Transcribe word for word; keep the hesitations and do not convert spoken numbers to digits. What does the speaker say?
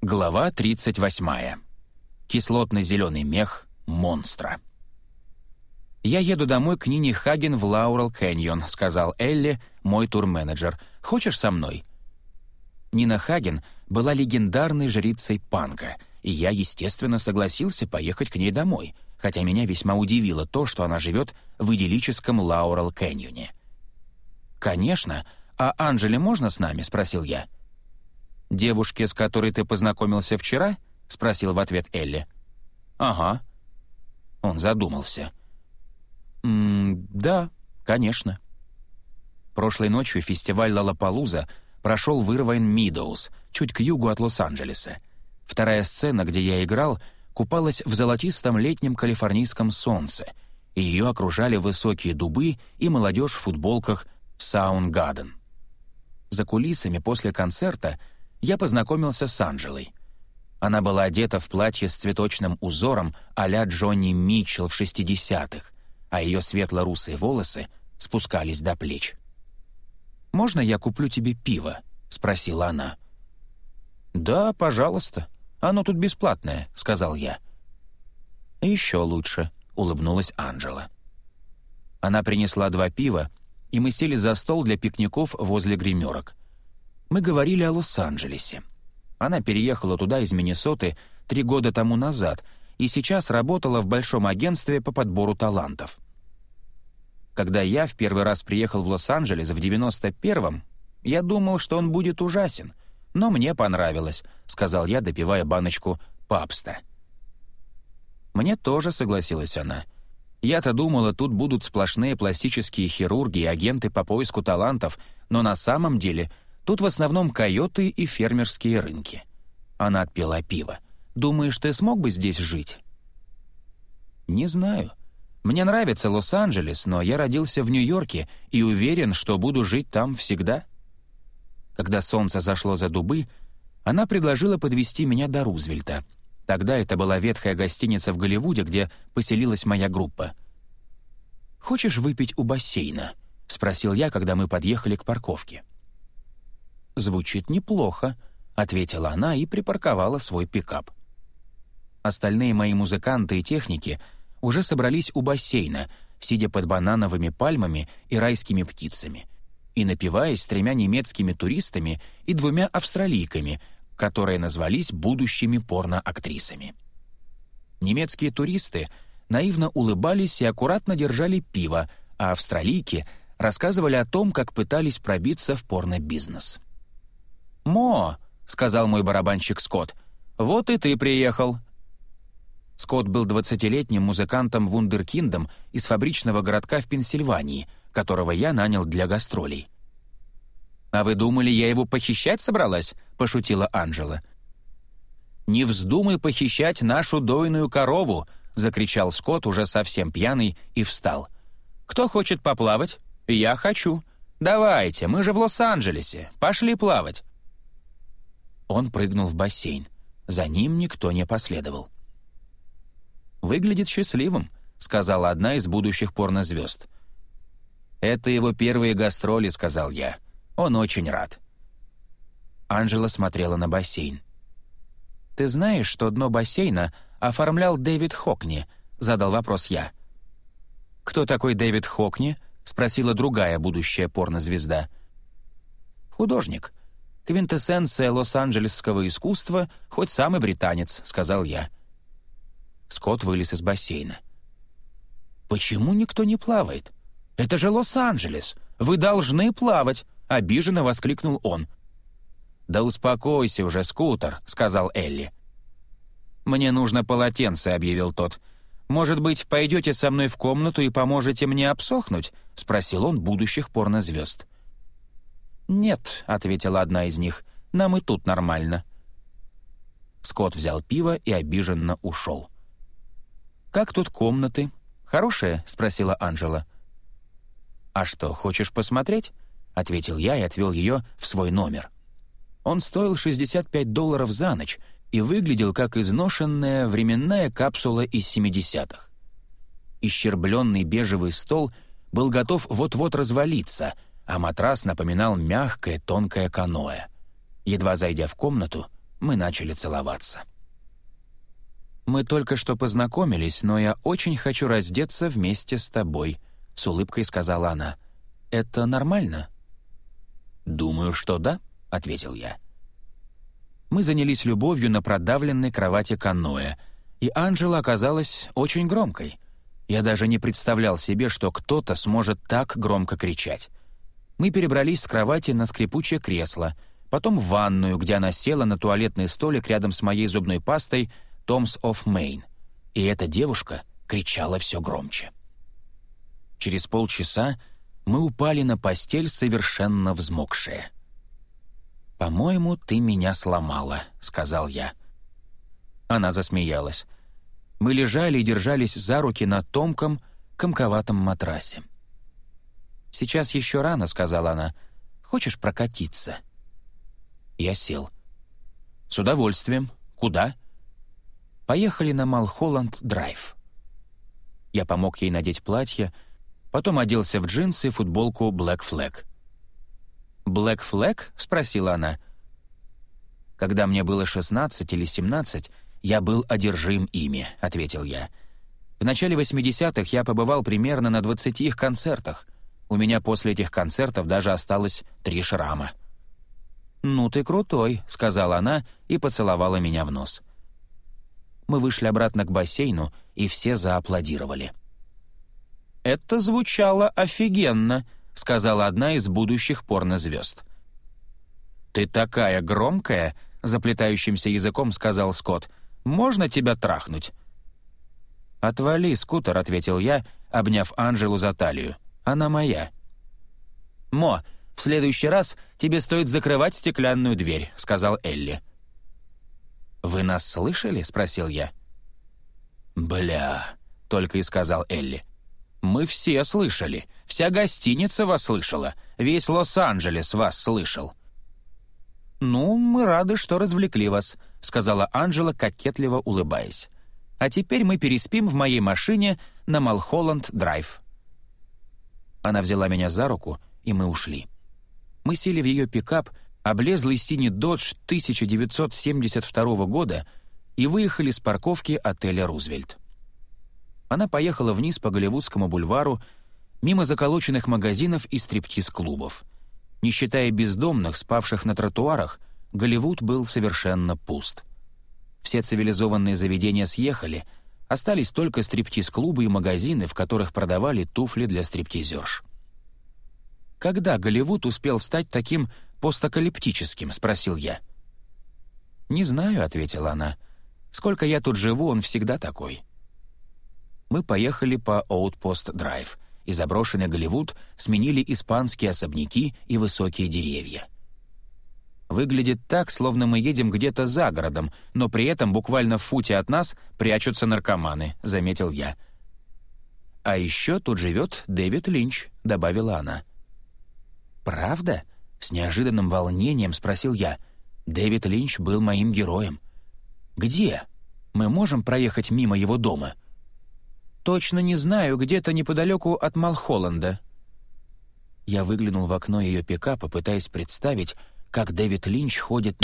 Глава тридцать восьмая. Кислотно-зеленый мех монстра. «Я еду домой к Нине Хаген в Лаурел Кэньон», — сказал Элли, мой турменеджер. «Хочешь со мной?» Нина Хаген была легендарной жрицей панка, и я, естественно, согласился поехать к ней домой, хотя меня весьма удивило то, что она живет в идиллическом Лаурел Кэньоне. «Конечно. А Анжеле можно с нами?» — спросил я. «Девушке, с которой ты познакомился вчера?» — спросил в ответ Элли. «Ага». Он задумался. «М-м, да, конечно». Прошлой ночью фестиваль «Лалапалуза» прошел в Ирвайн-Мидоуз, чуть к югу от Лос-Анджелеса. Вторая сцена, где я играл, купалась в золотистом летнем калифорнийском солнце, и ее окружали высокие дубы и молодежь в футболках «Soundgarden». За кулисами после концерта я познакомился с Анжелой. Она была одета в платье с цветочным узором а-ля Джонни Митчелл в шестидесятых, а ее светло-русые волосы спускались до плеч. «Можно я куплю тебе пиво?» — спросила она. «Да, пожалуйста. Оно тут бесплатное», — сказал я. «Еще лучше», — улыбнулась Анжела. Она принесла два пива, и мы сели за стол для пикников возле гримерок. Мы говорили о Лос-Анджелесе. Она переехала туда из Миннесоты три года тому назад и сейчас работала в большом агентстве по подбору талантов. Когда я в первый раз приехал в Лос-Анджелес в девяносто первом, я думал, что он будет ужасен, но мне понравилось, сказал я, допивая баночку пабста. Мне тоже, согласилась она. Я-то думала, тут будут сплошные пластические хирурги и агенты по поиску талантов, но на самом деле тут в основном койоты и фермерские рынки. Она отпила пиво. «Думаешь, ты смог бы здесь жить?» «Не знаю. Мне нравится Лос-Анджелес, но я родился в Нью-Йорке и уверен, что буду жить там всегда». Когда солнце зашло за дубы, она предложила подвезти меня до Рузвельта. Тогда это была ветхая гостиница в Голливуде, где поселилась моя группа. «Хочешь выпить у бассейна?» — спросил я, когда мы подъехали к парковке. «Звучит неплохо», — ответила она и припарковала свой пикап. Остальные мои музыканты и техники уже собрались у бассейна, сидя под банановыми пальмами и райскими птицами, и напиваясь с тремя немецкими туристами и двумя австралийками, которые назвались будущими порноактрисами. Немецкие туристы наивно улыбались и аккуратно держали пиво, а австралийки рассказывали о том, как пытались пробиться в порнобизнес. «Мо», — сказал мой барабанщик Скотт, — «вот и ты приехал». Скотт был двадцатилетним музыкантом-вундеркиндом из фабричного городка в Пенсильвании, которого я нанял для гастролей. «А вы думали, я его похищать собралась?» — пошутила Анжела. «Не вздумай похищать нашу дойную корову!» — закричал Скотт, уже совсем пьяный, и встал. «Кто хочет поплавать? Я хочу. Давайте, мы же в Лос-Анджелесе. Пошли плавать!» Он прыгнул в бассейн. За ним никто не последовал. «Выглядит счастливым», — сказала одна из будущих порнозвезд. «Это его первые гастроли», — сказал я. «Он очень рад». Анжела смотрела на бассейн. «Ты знаешь, что дно бассейна оформлял Дэвид Хокни?» — задал вопрос я. «Кто такой Дэвид Хокни?» — спросила другая будущая порнозвезда. «Художник. Квинтэссенция лос-анджелесского искусства, хоть сам и британец», — сказал я. Скотт вылез из бассейна. «Почему никто не плавает? Это же Лос-Анджелес! Вы должны плавать!» — обиженно воскликнул он. «Да успокойся уже, скутер», — сказал Элли. «Мне нужно полотенце», — объявил тот. «Может быть, пойдете со мной в комнату и поможете мне обсохнуть?» — спросил он будущих порнозвезд. «Нет», — ответила одна из них, — «нам и тут нормально». Скотт взял пиво и обиженно ушел. «Как тут комнаты? Хорошие?» — спросила Анжела. «А что, хочешь посмотреть?» — ответил я и отвел ее в свой номер. Он стоил шестьдесят пять долларов за ночь и выглядел как изношенная временная капсула из семидесятых. Исчербленный бежевый стол был готов вот-вот развалиться, а матрас напоминал мягкое тонкое каноэ. Едва зайдя в комнату, мы начали целоваться. «Мы только что познакомились, но я очень хочу раздеться вместе с тобой», — с улыбкой сказала она. «Это нормально?» «Думаю, что да», — ответил я. Мы занялись любовью на продавленной кровати каноэ, и Анжела оказалась очень громкой. Я даже не представлял себе, что кто-то сможет так громко кричать. Мы перебрались с кровати на скрипучее кресло, потом в ванную, где она села на туалетный столик рядом с моей зубной пастой «Tom's of Maine», и эта девушка кричала все громче. Через полчаса мы упали на постель, совершенно взмокшие. «По-моему, ты меня сломала», — сказал я. Она засмеялась. Мы лежали и держались за руки на тонком, комковатом матрасе. «Сейчас еще рано», — сказала она. «Хочешь прокатиться?» Я сел. «С удовольствием. Куда?» «Поехали на Малхолланд-драйв». Я помог ей надеть платье, потом оделся в джинсы и футболку Black Flag. «Black Flag?» — спросила она. «Когда мне было шестнадцать или семнадцать, я был одержим ими», — ответил я. «В начале восьмидесятых я побывал примерно на двадцати их концертах. У меня после этих концертов даже осталось три шрама». «Ну ты крутой», — сказала она и поцеловала меня в нос. Мы вышли обратно к бассейну, и все зааплодировали. «Это звучало офигенно», — сказала одна из будущих порнозвезд. «Ты такая громкая», — заплетающимся языком сказал Скотт. «Можно тебя трахнуть?» «Отвали, скутер», — ответил я, обняв Анжелу за талию. «Она моя». «Мо, в следующий раз тебе стоит закрывать стеклянную дверь», — сказал Элли. «Вы нас слышали?» — спросил я. «Бля», — только и сказал Элли. «Мы все слышали. Вся гостиница вас слышала. Весь Лос-Анджелес вас слышал». «Ну, мы рады, что развлекли вас», — сказала Анжела, кокетливо улыбаясь. «А теперь мы переспим в моей машине на Малхолланд-драйв». Она взяла меня за руку, и мы ушли. Мы сели в ее пикап, облезлый синий «Додж» тысяча девятьсот семьдесят второго года, и выехали с парковки отеля «Рузвельт». Она поехала вниз по Голливудскому бульвару, мимо заколоченных магазинов и стриптиз-клубов. Не считая бездомных, спавших на тротуарах, Голливуд был совершенно пуст. Все цивилизованные заведения съехали, остались только стриптиз-клубы и магазины, в которых продавали туфли для стриптизерш. «Когда Голливуд успел стать таким постапокалиптическим?» — спросил я. «Не знаю», — ответила она. «Сколько я тут живу, он всегда такой». Мы поехали по Outpost-драйв, и заброшенный Голливуд сменили испанские особняки и высокие деревья. Выглядит так, словно мы едем где-то за городом, но при этом буквально в футе от нас прячутся наркоманы, заметил я. «А еще тут живет Дэвид Линч», — добавила она. «Правда?» — с неожиданным волнением спросил я. «Дэвид Линч был моим героем». «Где? Мы можем проехать мимо его дома?» «Точно не знаю, где-то неподалеку от Малхолланда». Я выглянул в окно ее пикапа, пытаясь представить, как Дэвид Линч ходит